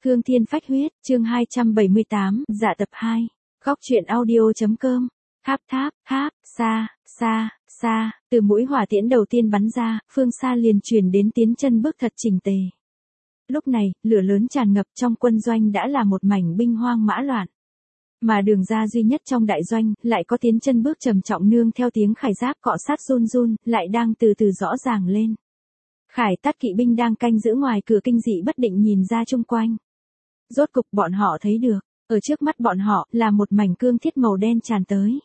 Cương Thiên Phách Huyết, chương 278, dạ tập 2. Góc truyện audio.com. Tháp tháp, tháp, xa, xa, xa, từ mũi hỏa tiễn đầu tiên bắn ra, phương xa liền truyền đến tiến chân bước thật chỉnh tề. Lúc này, lửa lớn tràn ngập trong quân doanh đã là một mảnh binh hoang mã loạn. Mà đường ra duy nhất trong đại doanh, lại có tiến chân bước trầm trọng nương theo tiếng khải giáp cọ sát run run, lại đang từ từ rõ ràng lên. Khải Tát kỵ binh đang canh giữ ngoài cửa kinh dị bất định nhìn ra chung quanh. Rốt cục bọn họ thấy được, ở trước mắt bọn họ là một mảnh cương thiết màu đen tràn tới.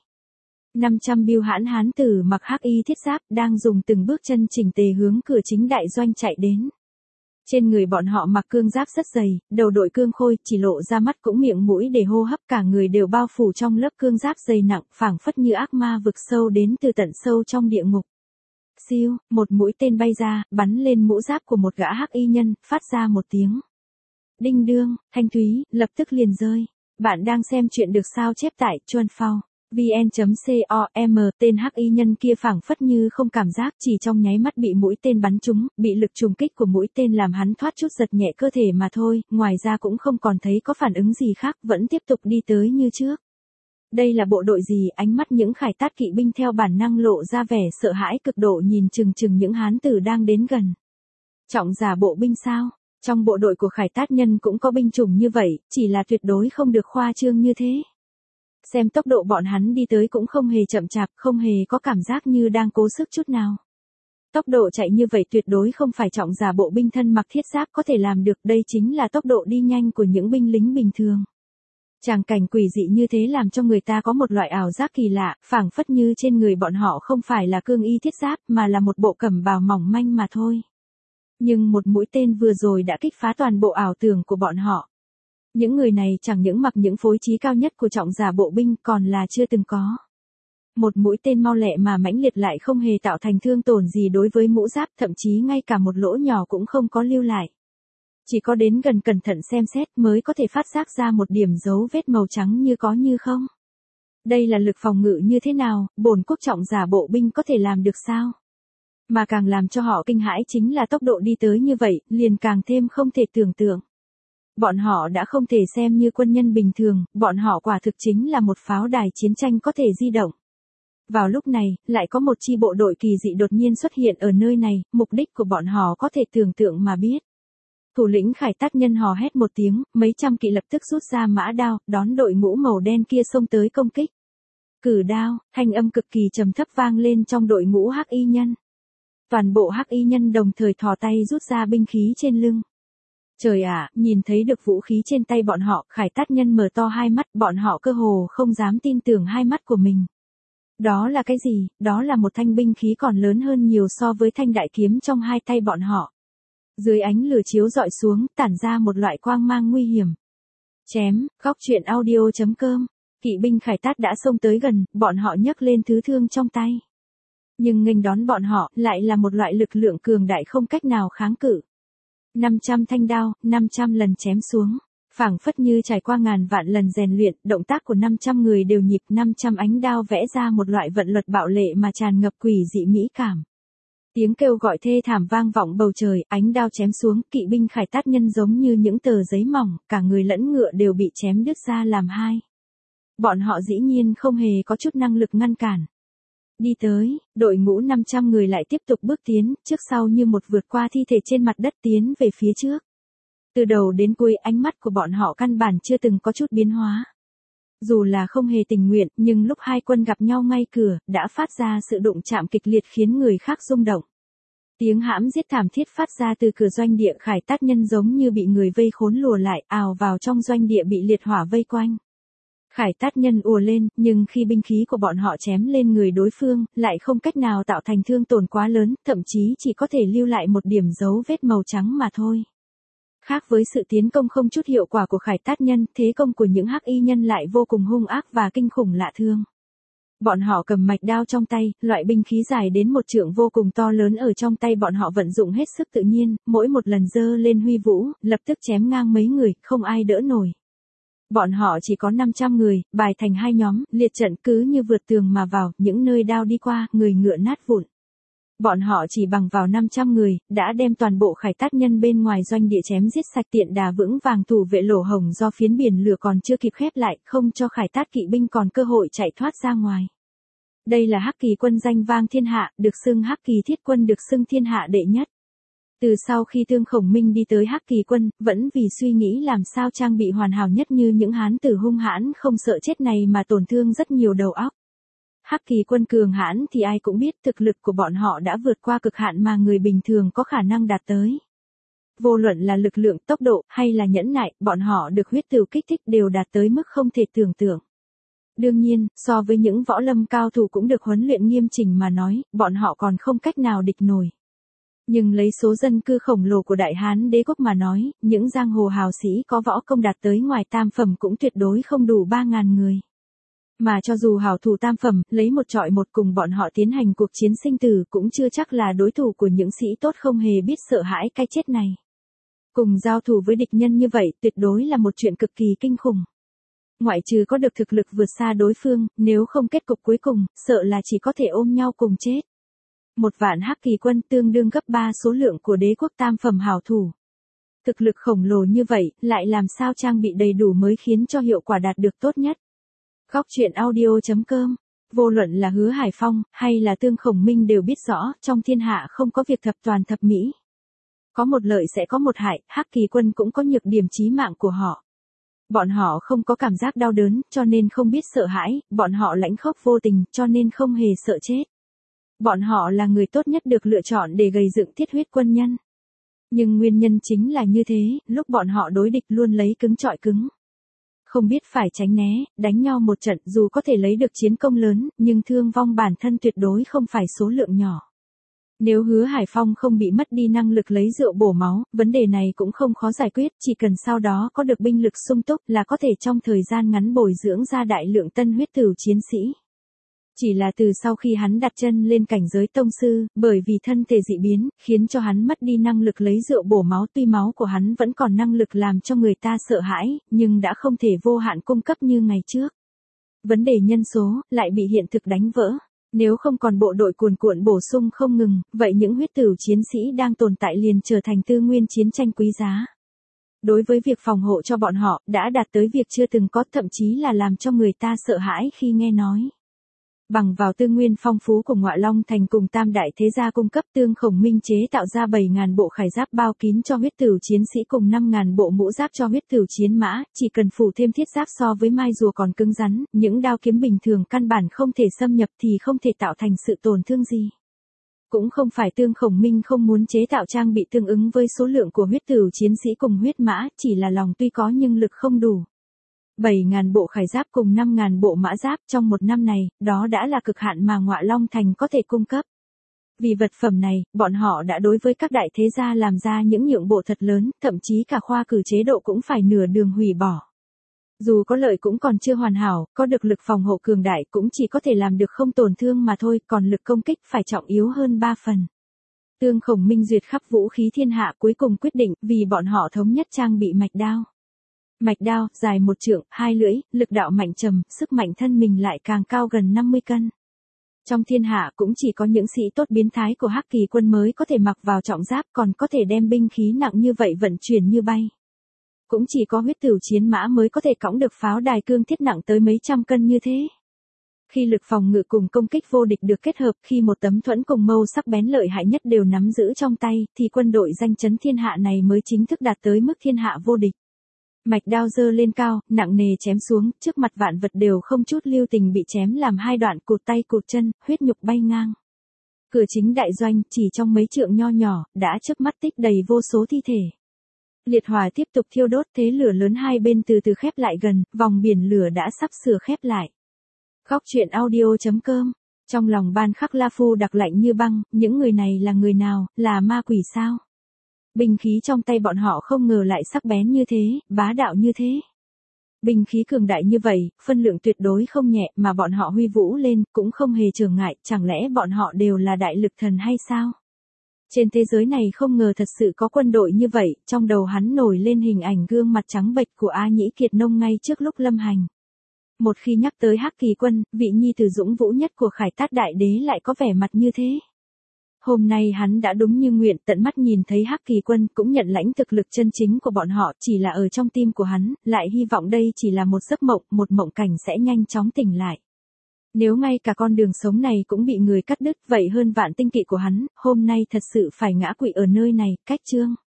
500 bưu hãn hán tử mặc hắc y thiết giáp đang dùng từng bước chân chỉnh tề hướng cửa chính đại doanh chạy đến. Trên người bọn họ mặc cương giáp rất dày, đầu đội cương khôi, chỉ lộ ra mắt cũng miệng mũi để hô hấp, cả người đều bao phủ trong lớp cương giáp dày nặng, phảng phất như ác ma vực sâu đến từ tận sâu trong địa ngục. Siêu, một mũi tên bay ra, bắn lên mũ giáp của một gã hắc y nhân, phát ra một tiếng đinh đương, thanh thúy, lập tức liền rơi. Bạn đang xem chuyện được sao chép tại Chuan Phao vn.com. Tên hắc y nhân kia phảng phất như không cảm giác, chỉ trong nháy mắt bị mũi tên bắn trúng, bị lực trùng kích của mũi tên làm hắn thoát chút giật nhẹ cơ thể mà thôi, ngoài ra cũng không còn thấy có phản ứng gì khác, vẫn tiếp tục đi tới như trước. Đây là bộ đội gì? Ánh mắt những Khải Tát kỵ binh theo bản năng lộ ra vẻ sợ hãi cực độ, nhìn chừng chừng những hán tử đang đến gần. Trọng giả bộ binh sao? Trong bộ đội của Khải Tát nhân cũng có binh chủng như vậy, chỉ là tuyệt đối không được khoa trương như thế. Xem tốc độ bọn hắn đi tới cũng không hề chậm chạp, không hề có cảm giác như đang cố sức chút nào. Tốc độ chạy như vậy tuyệt đối không phải trọng giả bộ binh thân mặc thiết giáp có thể làm được, đây chính là tốc độ đi nhanh của những binh lính bình thường. Tràng cảnh quỷ dị như thế làm cho người ta có một loại ảo giác kỳ lạ, phảng phất như trên người bọn họ không phải là cương y thiết giáp mà là một bộ cẩm bào mỏng manh mà thôi. Nhưng một mũi tên vừa rồi đã kích phá toàn bộ ảo tưởng của bọn họ. Những người này chẳng những mặc những phối trí cao nhất của trọng giả bộ binh còn là chưa từng có. Một mũi tên mau lẹ mà mãnh liệt lại không hề tạo thành thương tổn gì đối với mũ giáp, thậm chí ngay cả một lỗ nhỏ cũng không có lưu lại. Chỉ có đến gần cẩn thận xem xét mới có thể phát giác ra một điểm dấu vết màu trắng như có như không. Đây là lực phòng ngự như thế nào, bổn quốc trọng giả bộ binh có thể làm được sao? Mà càng làm cho họ kinh hãi chính là tốc độ đi tới như vậy, liền càng thêm không thể tưởng tượng. Bọn họ đã không thể xem như quân nhân bình thường, bọn họ quả thực chính là một pháo đài chiến tranh có thể di động. Vào lúc này, lại có một chi bộ đội kỳ dị đột nhiên xuất hiện ở nơi này, mục đích của bọn họ có thể tưởng tượng mà biết. Thủ lĩnh Khải Tát nhân hò hét một tiếng, mấy trăm kỵ lập tức rút ra mã đao, đón đội ngũ màu đen kia xông tới công kích. Cử đao, thanh âm cực kỳ trầm thấp vang lên trong đội ngũ hắc y nhân. Toàn bộ hắc y nhân đồng thời thò tay rút ra binh khí trên lưng. Trời ạ, nhìn thấy được vũ khí trên tay bọn họ, Khải Tát nhân mở to hai mắt, bọn họ cơ hồ không dám tin tưởng hai mắt của mình. Đó là cái gì? Đó là một thanh binh khí còn lớn hơn nhiều so với thanh đại kiếm trong hai tay bọn họ. Dưới ánh lửa chiếu rọi xuống, tản ra một loại quang mang nguy hiểm. Chém, góc truyện audio.com. Kỵ binh Khải Tát đã xông tới gần, bọn họ nhấc lên thứ thương trong tay. Nhưng nghênh đón bọn họ lại là một loại lực lượng cường đại không cách nào kháng cự. 500 thanh đao, 500 lần chém xuống, phảng phất như trải qua ngàn vạn lần rèn luyện, động tác của 500 người đều nhịp, 500 ánh đao vẽ ra một loại vận luật bạo lệ mà tràn ngập quỷ dị mỹ cảm. Tiếng kêu gọi thê thảm vang vọng bầu trời, ánh đao chém xuống, kỵ binh Khải Tát nhân giống như những tờ giấy mỏng, cả người lẫn ngựa đều bị chém đứt ra làm hai. Bọn họ dĩ nhiên không hề có chút năng lực ngăn cản. Đi tới, đội ngũ 500 người lại tiếp tục bước tiến, trước sau như một vượt qua thi thể trên mặt đất tiến về phía trước. Từ đầu đến cuối ánh mắt của bọn họ căn bản chưa từng có chút biến hóa. Dù là không hề tình nguyện, nhưng lúc hai quân gặp nhau ngay cửa, đã phát ra sự đụng chạm kịch liệt khiến người khác rung động. Tiếng hãm giết thảm thiết phát ra từ cửa doanh địa Khải Tát nhân giống như bị người vây khốn lùa lại, ào vào trong doanh địa bị liệt hỏa vây quanh. Khải Tát nhân ùa lên, nhưng khi binh khí của bọn họ chém lên người đối phương, lại không cách nào tạo thành thương tổn quá lớn, thậm chí chỉ có thể lưu lại một điểm dấu vết màu trắng mà thôi. Khác với sự tiến công không chút hiệu quả của Khải Tát nhân, thế công của những hắc y nhân lại vô cùng hung ác và kinh khủng lạ thường. Bọn họ cầm mạch đao trong tay, loại binh khí dài đến một trượng vô cùng to lớn ở trong tay bọn họ vận dụng hết sức tự nhiên, mỗi một lần giơ lên huy vũ, lập tức chém ngang mấy người, không ai đỡ nổi. Bọn họ chỉ có 500 người, bài thành hai nhóm, liệt trận cứ như vượt tường mà vào, những nơi đao đi qua, người ngựa nát vụn. Bọn họ chỉ bằng vào 500 người, đã đem toàn bộ Khải Tát nhân bên ngoài doanh địa chém giết sạch, tiện đà vững vàng thủ vệ lỗ hổng do phiến biển lửa còn chưa kịp khép lại, không cho Khải Tát kỵ binh còn cơ hội chạy thoát ra ngoài. Đây là Hắc Kỳ quân danh vang thiên hạ, được xưng Hắc Kỳ thiết quân, được xưng thiên hạ đệ nhất. Từ sau khi Tương Khổng Minh đi tới Hắc Kỳ quân, vẫn vì suy nghĩ làm sao trang bị hoàn hảo nhất như những hán tử hung hãn không sợ chết này mà tổn thương rất nhiều đầu óc. Hắc Kỳ quân cường hãn thì ai cũng biết, thực lực của bọn họ đã vượt qua cực hạn mà người bình thường có khả năng đạt tới. Vô luận là lực lượng, tốc độ, hay là nhẫn nại, bọn họ được huyết tửu kích thích đều đạt tới mức không thể tưởng tượng. Đương nhiên, so với những võ lâm cao thủ cũng được huấn luyện nghiêm chỉnh mà nói, bọn họ còn không cách nào địch nổi. Nhưng lấy số dân cư khổng lồ của Đại Hán đế quốc mà nói, những giang hồ hào sĩ có võ công đạt tới ngoài tam phẩm cũng tuyệt đối không đủ 3.000 người. Mà cho dù hảo thủ tam phẩm, lấy một trọi một cùng bọn họ tiến hành cuộc chiến sinh tử cũng chưa chắc là đối thủ của những sĩ tốt không hề biết sợ hãi cái chết này. Cùng giao thủ với địch nhân như vậy tuyệt đối là một chuyện cực kỳ kinh khủng. Ngoại trừ có được thực lực vượt xa đối phương, nếu không kết cục cuối cùng, sợ là chỉ có thể ôm nhau cùng chết. 1.000.000 Hắc Kỳ quân tương đương gấp 3 số lượng của đế quốc tam phẩm hảo thủ. Thực lực khổng lồ như vậy, lại làm sao trang bị đầy đủ mới khiến cho hiệu quả đạt được tốt nhất. Góc truyện audio.com. Vô luận là Hứa Hải Phong, hay là Tương Khổng Minh đều biết rõ, trong thiên hạ không có việc thập toàn thập mỹ. Có một lợi sẽ có một hại, Hắc Kỳ quân cũng có nhược điểm chí mạng của họ. Bọn họ không có cảm giác đau đớn, cho nên không biết sợ hãi, bọn họ lãnh khốc vô tình, cho nên không hề sợ chết. Bọn họ là người tốt nhất được lựa chọn để gây dựng thiết huyết quân nhân. Nhưng nguyên nhân chính là như thế, lúc bọn họ đối địch luôn lấy cứng trọi cứng. Không biết phải tránh né, đánh nhau một trận dù có thể lấy được chiến công lớn, nhưng thương vong bản thân tuyệt đối không phải số lượng nhỏ. Nếu Hứa Hải Phong không bị mất đi năng lực lấy rượu bổ máu, vấn đề này cũng không khó giải quyết, chỉ cần sau đó có được binh lực sung túc là có thể trong thời gian ngắn bồi dưỡng ra đại lượng tân huyết tửu chiến sĩ. Chỉ là từ sau khi hắn đặt chân lên cảnh giới tông sư, bởi vì thân thể dị biến, khiến cho hắn mất đi năng lực lấy rượu bổ máu, tuy máu của hắn vẫn còn năng lực làm cho người ta sợ hãi, nhưng đã không thể vô hạn cung cấp như ngày trước. Vấn đề nhân số, lại bị hiện thực đánh vỡ. Nếu không còn bộ đội cuồn cuộn bổ sung không ngừng, vậy những huyết tửu chiến sĩ đang tồn tại liền trở thành tư nguyên chiến tranh quý giá. Đối với việc phòng hộ cho bọn họ, đã đạt tới việc chưa từng có, thậm chí là làm cho người ta sợ hãi khi nghe nói. Bằng vào tư nguyên phong phú của Ngọa Long Thành cùng tam đại thế gia cung cấp, Tương Khổng Minh chế tạo ra 7.000 bộ khải giáp bao kín cho huyết tửu chiến sĩ cùng 5.000 bộ mũ giáp cho huyết tửu chiến mã, chỉ cần phủ thêm thiết giáp so với mai rùa còn cứng rắn, những đao kiếm bình thường căn bản không thể xâm nhập thì không thể tạo thành sự tổn thương gì. Cũng không phải Tương Khổng Minh không muốn chế tạo trang bị tương ứng với số lượng của huyết tửu chiến sĩ cùng huyết mã, chỉ là lòng tuy có nhưng lực không đủ. 7.000 bộ khải giáp cùng 5.000 bộ mã giáp trong một năm này, đó đã là cực hạn mà Ngọa Long Thành có thể cung cấp. Vì vật phẩm này, bọn họ đã đối với các đại thế gia làm ra những nhượng bộ thật lớn, thậm chí cả khoa cử chế độ cũng phải nửa đường hủy bỏ. Dù có lợi cũng còn chưa hoàn hảo, có được lực phòng hộ cường đại cũng chỉ có thể làm được không tổn thương mà thôi, còn lực công kích phải trọng yếu hơn 3 phần. Tương Khổng Minh duyệt khắp vũ khí thiên hạ cuối cùng quyết định, vì bọn họ thống nhất trang bị mạch đao. Mạch đao, dài 1 trượng, 2 lưỡi, lực đạo mạnh trầm, sức mạnh thân mình lại càng cao gần 50 cân. Trong thiên hạ cũng chỉ có những sĩ tốt biến thái của Hắc Kỳ quân mới có thể mặc vào trọng giáp, còn có thể đem binh khí nặng như vậy vận chuyển như bay. Cũng chỉ có huyết tửu chiến mã mới có thể cõng được pháo đài cương thiết nặng tới mấy trăm cân như thế. Khi lực phòng ngự cùng công kích vô địch được kết hợp, khi một tấm thuẫn cùng mâu sắc bén lợi hại nhất đều nắm giữ trong tay, thì quân đội danh chấn thiên hạ này mới chính thức đạt tới mức thiên hạ vô địch. Mạch đao giơ lên cao, nặng nề chém xuống, trước mặt vạn vật đều không chút lưu tình bị chém làm 2 đoạn, cụt tay cụt chân, huyết nhục bay ngang. Cửa chính đại doanh, chỉ trong mấy trượng nho nhỏ, đã chớp mắt tích đầy vô số thi thể. Liệt hỏa tiếp tục thiêu đốt, thế lửa lớn hai bên từ từ khép lại gần, vòng biển lửa đã sắp sửa khép lại. Góc truyện audio.com. Trong lòng Ban Khắc La Phu đặc lạnh như băng, những người này là người nào, là ma quỷ sao? Binh khí trong tay bọn họ không ngờ lại sắc bén như thế, bá đạo như thế. Binh khí cường đại như vậy, phân lượng tuyệt đối không nhẹ, mà bọn họ huy vũ lên, cũng không hề trở ngại, chẳng lẽ bọn họ đều là đại lực thần hay sao? Trên thế giới này không ngờ thật sự có quân đội như vậy, trong đầu hắn nổi lên hình ảnh gương mặt trắng bệch của A Nhĩ Kiệt Nông ngay trước lúc lâm hành. Một khi nhắc tới Hắc Kỳ quân, vị nhi tử dũng vũ nhất của Khải Tát Đại Đế lại có vẻ mặt như thế. Hôm nay hắn đã đúng như nguyện tận mắt nhìn thấy Hắc Kỳ Quân, cũng nhận lãnh thực lực chân chính của bọn họ, chỉ là ở trong tim của hắn, lại hy vọng đây chỉ là một giấc mộng, một mộng cảnh sẽ nhanh chóng tỉnh lại. Nếu ngay cả con đường sống này cũng bị người cắt đứt, vậy hơn vạn tinh kỵ của hắn, hôm nay thật sự phải ngã quỵ ở nơi này. Cách chương